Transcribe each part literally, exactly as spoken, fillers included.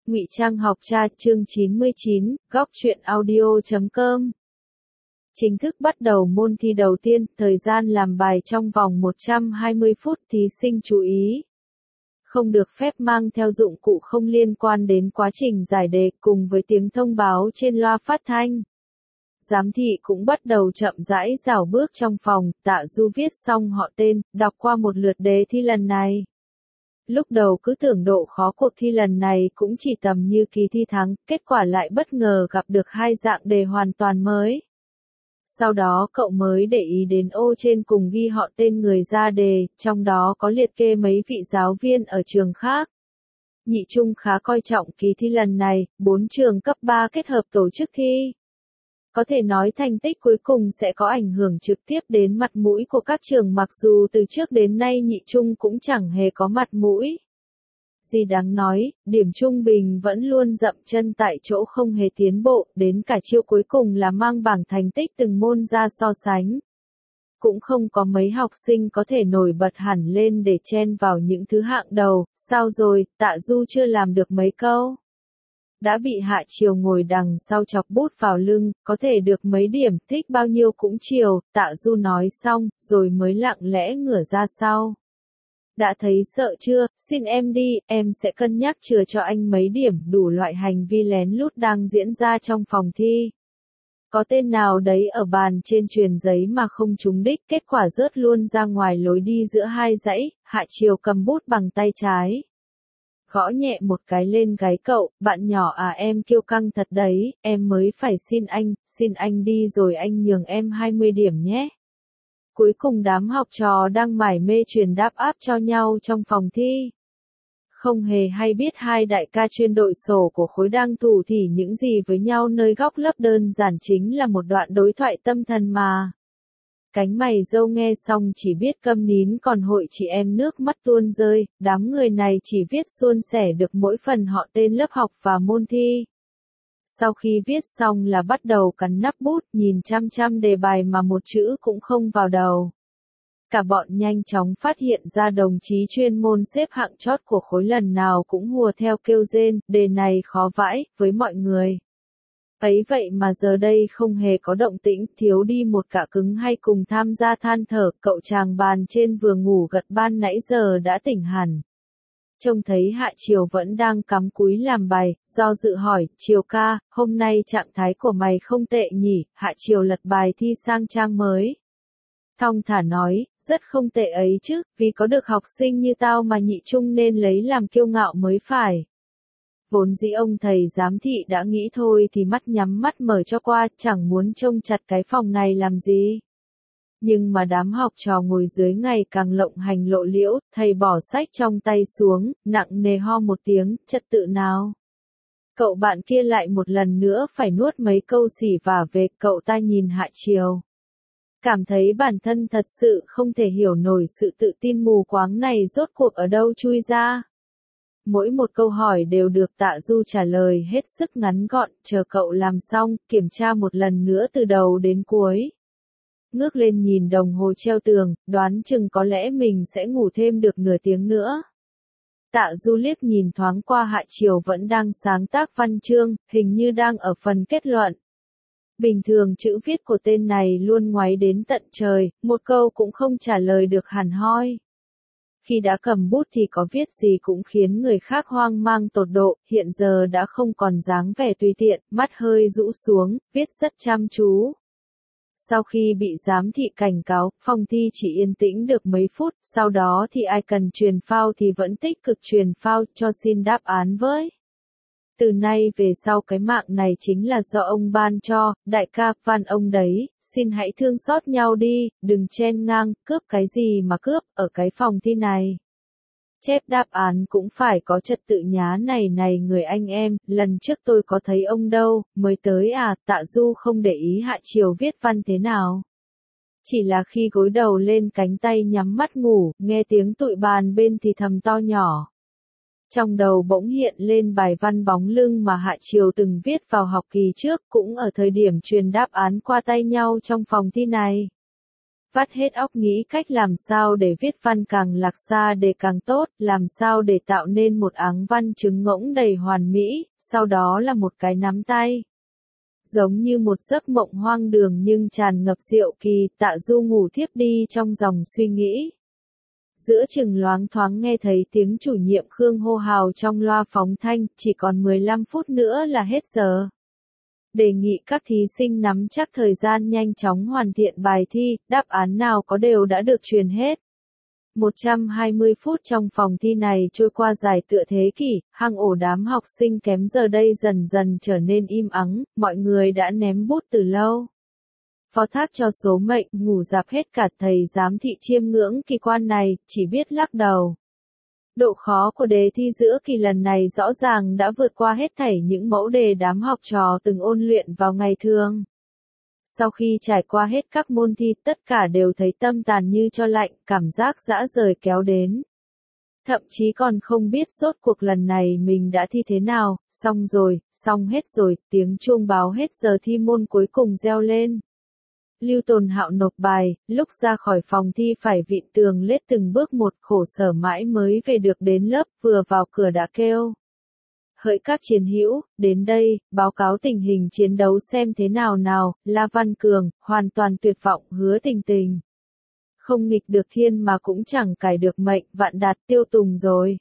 Ngụy Trang học cha chương chín mươi chín, góc truyện audio chấm com. Chính thức bắt đầu môn thi đầu tiên, thời gian làm bài trong vòng một trăm hai mươi phút, thí sinh chú ý. Không được phép mang theo dụng cụ không liên quan đến quá trình giải đề, cùng với tiếng thông báo trên loa phát thanh. Giám thị cũng bắt đầu chậm rãi rảo bước trong phòng, Tạ Du viết xong họ tên, đọc qua một lượt đề thi lần này. Lúc đầu cứ tưởng độ khó cuộc thi lần này cũng chỉ tầm như kỳ thi thắng, kết quả lại bất ngờ gặp được hai dạng đề hoàn toàn mới. Sau đó cậu mới để ý đến ô trên cùng ghi họ tên người ra đề, trong đó có liệt kê mấy vị giáo viên ở trường khác. Nhị Trung khá coi trọng kỳ thi lần này, bốn trường cấp ba kết hợp tổ chức thi. Có thể nói thành tích cuối cùng sẽ có ảnh hưởng trực tiếp đến mặt mũi của các trường, mặc dù từ trước đến nay Nhị Trung cũng chẳng hề có mặt mũi gì đáng nói, điểm trung bình vẫn luôn dậm chân tại chỗ không hề tiến bộ, đến cả chiêu cuối cùng là mang bảng thành tích từng môn ra so sánh. Cũng không có mấy học sinh có thể nổi bật hẳn lên để chen vào những thứ hạng đầu. Sao rồi, Tạ Du chưa làm được mấy câu đã bị Hạ Triều ngồi đằng sau chọc bút vào lưng, có thể được mấy điểm, thích bao nhiêu cũng chiều. Tạ Du nói xong, rồi mới lặng lẽ ngửa ra sau. Đã thấy sợ chưa, xin em đi, em sẽ cân nhắc chừa cho anh mấy điểm. Đủ loại hành vi lén lút đang diễn ra trong phòng thi. Có tên nào đấy ở bàn trên truyền giấy mà không trúng đích, kết quả rớt luôn ra ngoài lối đi giữa hai dãy. Hạ Triều cầm bút bằng tay trái, gõ nhẹ một cái lên gáy cậu, bạn nhỏ à, em kiêu căng thật đấy, em mới phải xin anh, xin anh đi rồi anh nhường em hai mươi điểm nhé. Cuối cùng đám học trò đang mải mê truyền đáp áp cho nhau trong phòng thi. Không hề hay biết hai đại ca chuyên đội sổ của khối đang thủ thỉ những gì với nhau nơi góc lớp, đơn giản chính là một đoạn đối thoại tâm thần mà. Cánh mày râu nghe xong chỉ biết câm nín, còn hội chị em nước mắt tuôn rơi, đám người này chỉ viết suôn sẻ được mỗi phần họ tên lớp học và môn thi. Sau khi viết xong là bắt đầu cắn nắp bút, nhìn chăm chăm đề bài mà một chữ cũng không vào đầu. Cả bọn nhanh chóng phát hiện ra đồng chí chuyên môn xếp hạng chót của khối lần nào cũng hùa theo kêu rên, đề này khó vãi, với mọi người. Ấy vậy mà giờ đây không hề có động tĩnh, thiếu đi một cả cứng hay cùng tham gia than thở. Cậu chàng bàn trên vừa ngủ gật ban nãy giờ đã tỉnh hẳn. Trông thấy Hạ Triều vẫn đang cắm cúi làm bài, do dự hỏi, Triều ca, hôm nay trạng thái của mày không tệ nhỉ? Hạ Triều lật bài thi sang trang mới. Thong thả nói, rất không tệ ấy chứ, vì có được học sinh như tao mà Nhị Trung nên lấy làm kiêu ngạo mới phải. Vốn dĩ ông thầy giám thị đã nghĩ thôi thì mắt nhắm mắt mở cho qua, chẳng muốn trông chặt cái phòng này làm gì. Nhưng mà đám học trò ngồi dưới ngày càng lộng hành lộ liễu, thầy bỏ sách trong tay xuống, nặng nề ho một tiếng, trật tự nào. Cậu bạn kia lại một lần nữa phải nuốt mấy câu xỉ vả về. Cậu ta nhìn Hạ Triều, cảm thấy bản thân thật sự không thể hiểu nổi sự tự tin mù quáng này rốt cuộc ở đâu chui ra. Mỗi một câu hỏi đều được Tạ Du trả lời hết sức ngắn gọn, chờ cậu làm xong, kiểm tra một lần nữa từ đầu đến cuối. Ngước lên nhìn đồng hồ treo tường, đoán chừng có lẽ mình sẽ ngủ thêm được nửa tiếng nữa. Tạ Du liếc nhìn thoáng qua Hạ Triều vẫn đang sáng tác văn chương, hình như đang ở phần kết luận. Bình thường chữ viết của tên này luôn ngoáy đến tận trời, một câu cũng không trả lời được hẳn hoi. Khi đã cầm bút thì có viết gì cũng khiến người khác hoang mang tột độ, hiện giờ đã không còn dáng vẻ tùy tiện, mắt hơi rũ xuống, viết rất chăm chú. Sau khi bị giám thị cảnh cáo, phòng thi chỉ yên tĩnh được mấy phút, sau đó thì ai cần truyền phao thì vẫn tích cực truyền phao, cho xin đáp án với. Từ nay về sau cái mạng này chính là do ông ban cho, đại ca, van ông đấy, xin hãy thương xót nhau đi, đừng chen ngang, cướp cái gì mà cướp, ở cái phòng thi này. Chép đáp án cũng phải có trật tự nhá này này người anh em, lần trước tôi có thấy ông đâu, mới tới à. Tạ Du không để ý Hạ Triều viết văn thế nào. Chỉ là khi gối đầu lên cánh tay nhắm mắt ngủ, nghe tiếng tụi bàn bên thì thầm to nhỏ. Trong đầu bỗng hiện lên bài văn bóng lưng mà Hạ Triều từng viết vào học kỳ trước, cũng ở thời điểm truyền đáp án qua tay nhau trong phòng thi này. vắt hết óc nghĩ cách làm sao để viết văn càng lạc xa để càng tốt, làm sao để tạo nên một áng văn trứng ngỗng đầy hoàn mỹ, sau đó là một cái nắm tay. Giống như một giấc mộng hoang đường nhưng tràn ngập diệu kỳ, Tạ Du ngủ thiếp đi trong dòng suy nghĩ. Giữa chừng loáng thoáng nghe thấy tiếng chủ nhiệm Khương hô hào trong loa phóng thanh, chỉ còn mười lăm phút nữa là hết giờ. Đề nghị các thí sinh nắm chắc thời gian nhanh chóng hoàn thiện bài thi, đáp án nào có đều đã được truyền hết. một trăm hai mươi phút trong phòng thi này trôi qua dài tựa thế kỷ, hang ổ đám học sinh kém giờ đây dần dần trở nên im ắng, mọi người đã ném bút từ lâu. Phó thác cho số mệnh, ngủ dạp hết cả thầy giám thị chiêm ngưỡng kỳ quan này, chỉ biết lắc đầu. Độ khó của đề thi giữa kỳ lần này rõ ràng đã vượt qua hết thảy những mẫu đề đám học trò từng ôn luyện vào ngày thường. Sau khi trải qua hết các môn thi, tất cả đều thấy tâm tàn như cho lạnh, cảm giác dã rời kéo đến. Thậm chí còn không biết rốt cuộc lần này mình đã thi thế nào, xong rồi, xong hết rồi, tiếng chuông báo hết giờ thi môn cuối cùng reo lên. Lưu Tồn Hạo nộp bài, lúc ra khỏi phòng thi phải vịn tường lết từng bước một, khổ sở mãi mới về được đến lớp, vừa vào cửa đã kêu. Hỡi các chiến hữu, đến đây, báo cáo tình hình chiến đấu xem thế nào nào, La Văn Cường, hoàn toàn tuyệt vọng, Hứa Tình Tình. Không nghịch được thiên mà cũng chẳng cải được mệnh, Vạn Đạt Tiêu Tùng rồi.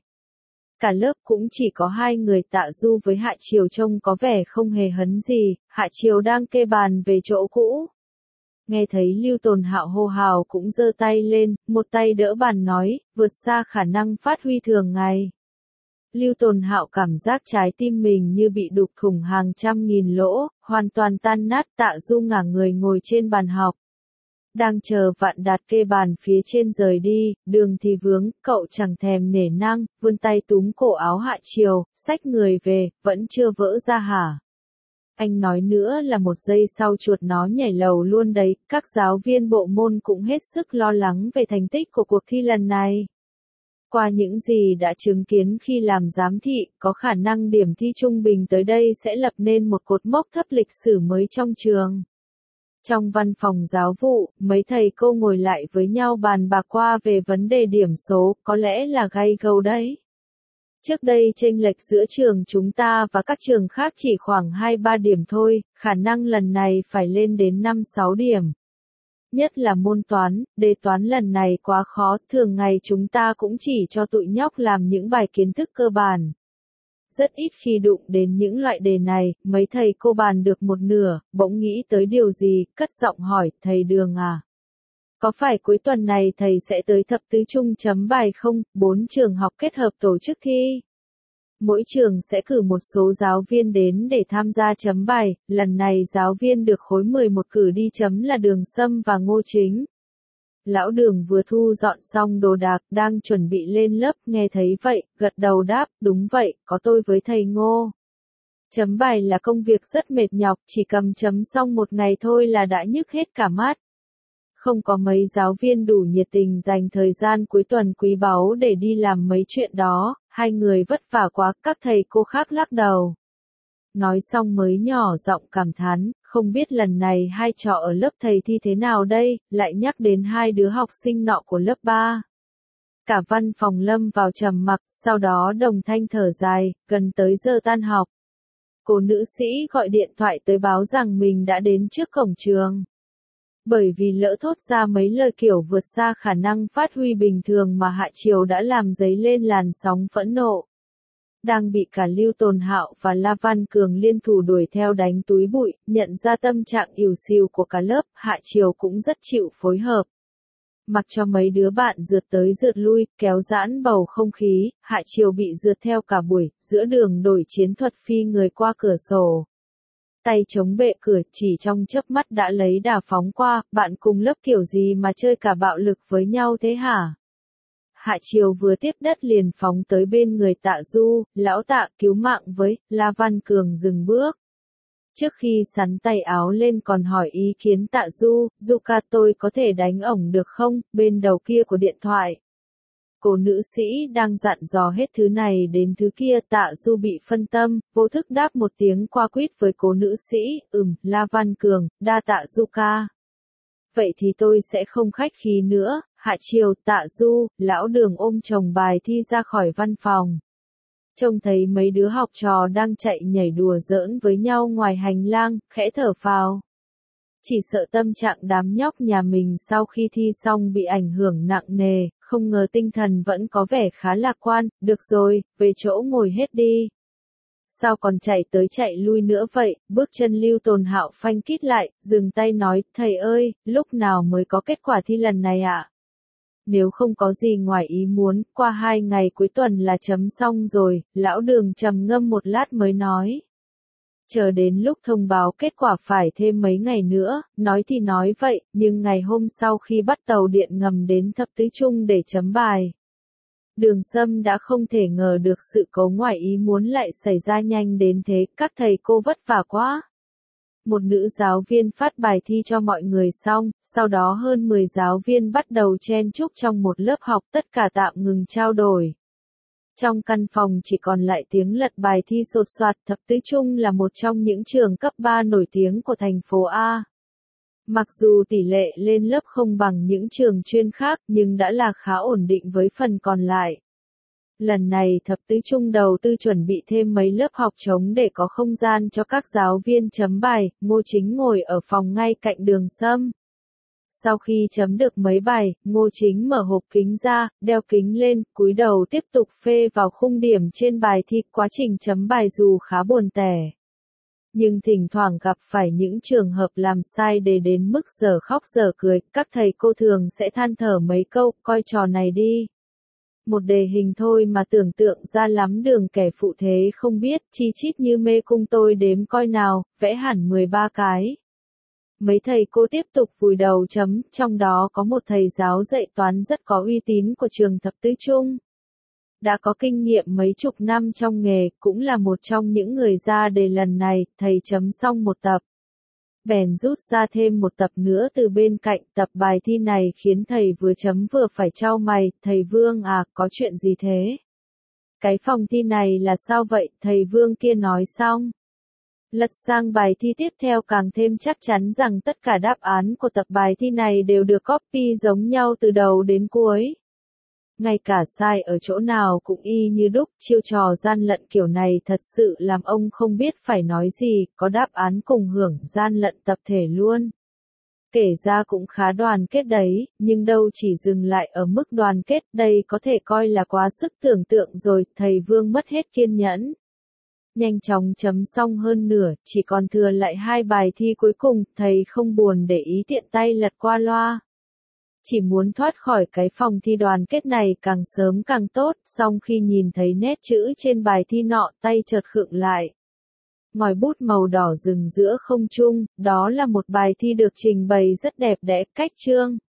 Cả lớp cũng chỉ có hai người Tạ Du với Hạ Triều trông có vẻ không hề hấn gì, Hạ Triều đang kê bàn về chỗ cũ. Nghe thấy Lưu Tồn Hạo hô hào cũng giơ tay lên, một tay đỡ bàn nói, vượt xa khả năng phát huy thường ngày. Lưu Tồn Hạo cảm giác trái tim mình như bị đục thủng hàng trăm nghìn lỗ, hoàn toàn tan nát. Tạ Du ngả người ngồi trên bàn học. Đang chờ Vạn Đạt kê bàn phía trên rời đi, đường thì vướng, cậu chẳng thèm nể nang, vươn tay túm cổ áo Hạ Triều, xách người về, vẫn chưa vỡ ra hả? Anh nói nữa là một giây sau chuột nó nhảy lầu luôn đấy, các giáo viên bộ môn cũng hết sức lo lắng về thành tích của cuộc thi lần này. Qua những gì đã chứng kiến khi làm giám thị, có khả năng điểm thi trung bình tới đây sẽ lập nên một cột mốc thấp lịch sử mới trong trường. Trong văn phòng giáo vụ, mấy thầy cô ngồi lại với nhau bàn bạc qua về vấn đề điểm số, có lẽ là gay gâu đấy. Trước đây chênh lệch giữa trường chúng ta và các trường khác chỉ khoảng hai ba điểm thôi, khả năng lần này phải lên đến năm sáu điểm. Nhất là môn toán, đề toán lần này quá khó, thường ngày chúng ta cũng chỉ cho tụi nhóc làm những bài kiến thức cơ bản. Rất ít khi đụng đến những loại đề này, mấy thầy cô bàn được một nửa, bỗng nghĩ tới điều gì, cất giọng hỏi, thầy Đường à? Có phải cuối tuần này thầy sẽ tới thập tứ trung chấm bài không? Bốn trường học kết hợp tổ chức thi. Mỗi trường sẽ cử một số giáo viên đến để tham gia chấm bài, lần này giáo viên được khối mười một cử đi chấm là Đường Sâm và Ngô Chính. Lão Đường vừa thu dọn xong đồ đạc, đang chuẩn bị lên lớp, nghe thấy vậy, gật đầu đáp, đúng vậy, có tôi với thầy Ngô. Chấm bài là công việc rất mệt nhọc, chỉ cầm chấm xong một ngày thôi là đã nhức hết cả mắt. Không có mấy giáo viên đủ nhiệt tình dành thời gian cuối tuần quý báu để đi làm mấy chuyện đó, hai người vất vả quá, các thầy cô khác lắc đầu. Nói xong mới nhỏ giọng cảm thán, không biết lần này hai trò ở lớp thầy thi thế nào đây, lại nhắc đến hai đứa học sinh nọ của lớp ba. Cả văn phòng lâm vào trầm mặc, sau đó đồng thanh thở dài, gần tới giờ tan học. Cô nữ sĩ gọi điện thoại tới báo rằng mình đã đến trước cổng trường. Bởi vì lỡ thốt ra mấy lời kiểu vượt xa khả năng phát huy bình thường mà Hạ Triều đã làm dấy lên làn sóng phẫn nộ. Đang bị cả Lưu Tồn Hạo và La Văn Cường liên thủ đuổi theo đánh túi bụi, nhận ra tâm trạng ỉu xìu của cả lớp, Hạ Triều cũng rất chịu phối hợp. Mặc cho mấy đứa bạn rượt tới rượt lui, kéo giãn bầu không khí, Hạ Triều bị rượt theo cả buổi, giữa đường đổi chiến thuật phi người qua cửa sổ. Tay chống bệ cửa, chỉ trong chớp mắt đã lấy đà phóng qua, bạn cùng lớp kiểu gì mà chơi cả bạo lực với nhau thế hả? Hạ Triều vừa tiếp đất liền phóng tới bên người Tạ Du, lão Tạ cứu mạng với, La Văn Cường dừng bước. Trước khi sắn tay áo lên còn hỏi ý kiến Tạ Du, Du ca tôi có thể đánh ổng được không, bên đầu kia của điện thoại. Cô nữ sĩ đang dặn dò hết thứ này đến thứ kia, Tạ Du bị phân tâm, vô thức đáp một tiếng qua quýt với cô nữ sĩ, ừm, La Văn Cường, đa tạ Du ca. vậy thì tôi sẽ không khách khí nữa. Hạ chiều, Tạ Du, Lão Đường ôm chồng bài thi ra khỏi văn phòng. Trông thấy mấy đứa học trò đang chạy nhảy đùa giỡn với nhau ngoài hành lang, khẽ thở phào. Chỉ sợ tâm trạng đám nhóc nhà mình sau khi thi xong bị ảnh hưởng nặng nề, không ngờ tinh thần vẫn có vẻ khá lạc quan. Được rồi, về chỗ ngồi hết đi. Sao còn chạy tới chạy lui nữa vậy? Bước chân Lưu Tồn Hạo phanh kít lại, dừng tay nói, thầy ơi, lúc nào mới có kết quả thi lần này ạ? À? Nếu không có gì ngoài ý muốn, qua hai ngày cuối tuần là chấm xong rồi. Lão Đường trầm ngâm một lát mới nói. Chờ đến lúc thông báo kết quả phải thêm mấy ngày nữa, nói thì nói vậy, nhưng ngày hôm sau khi bắt tàu điện ngầm đến Thập Tứ Trung để chấm bài, Đường Sâm đã không thể ngờ được sự cố ngoài ý muốn lại xảy ra nhanh đến thế, các thầy cô vất vả quá. Một nữ giáo viên phát bài thi cho mọi người xong, sau đó hơn mười giáo viên bắt đầu chen chúc trong một lớp học, tất cả tạm ngừng trao đổi. Trong căn phòng chỉ còn lại tiếng lật bài thi sột soạt. Thập Tứ Trung là một trong những trường cấp ba nổi tiếng của thành phố A. Mặc dù tỷ lệ lên lớp không bằng những trường chuyên khác, nhưng đã là khá ổn định với phần còn lại. Lần này Thập Tứ Trung đầu tư chuẩn bị thêm mấy lớp học trống để có không gian cho các giáo viên chấm bài. Ngô Chính ngồi ở phòng ngay cạnh Đường Sâm. Sau khi chấm được mấy bài, Ngô Chính mở hộp kính ra, đeo kính lên, cúi đầu tiếp tục phê vào khung điểm trên bài thi. Quá trình chấm bài dù khá buồn tẻ, nhưng thỉnh thoảng gặp phải những trường hợp làm sai đề đến mức giờ khóc giờ cười, các thầy cô thường sẽ than thở mấy câu, coi trò này đi. Một đề hình thôi mà tưởng tượng ra lắm đường kẻ phụ thế không biết, chi chít như mê cung tôi đếm coi nào, vẽ hẳn mười ba cái. Mấy thầy cô tiếp tục vùi đầu chấm, trong đó có một thầy giáo dạy toán rất có uy tín của trường Thập Tứ Trung. Đã có kinh nghiệm mấy chục năm trong nghề, cũng là một trong những người ra đề lần này. Thầy chấm xong một tập, bèn rút ra thêm một tập nữa từ bên cạnh. Tập bài thi này khiến thầy vừa chấm vừa phải chau mày. Thầy Vương à, có chuyện gì thế? Cái phòng thi này là sao vậy? Thầy Vương kia nói xong, lật sang bài thi tiếp theo, càng thêm chắc chắn rằng tất cả đáp án của tập bài thi này đều được copy giống nhau từ đầu đến cuối. Ngay cả sai ở chỗ nào cũng y như đúc. Chiêu trò gian lận kiểu này thật sự làm ông không biết phải nói gì. Có đáp án cùng hưởng gian lận tập thể luôn. Kể ra cũng khá đoàn kết đấy, nhưng đâu chỉ dừng lại ở mức đoàn kết, đây có thể coi là quá sức tưởng tượng rồi. Thầy Vương mất hết kiên nhẫn, nhanh chóng chấm xong hơn nửa, chỉ còn thừa lại hai bài thi cuối cùng. Thầy không buồn để ý, tiện tay lật qua loa. Chỉ muốn thoát khỏi cái phòng thi đoàn kết này càng sớm càng tốt. Xong khi nhìn thấy nét chữ trên bài thi nọ, tay chợt khựng lại. Ngòi bút màu đỏ rừng giữa không trung, đó là một bài thi được trình bày rất đẹp đẽ, cách chương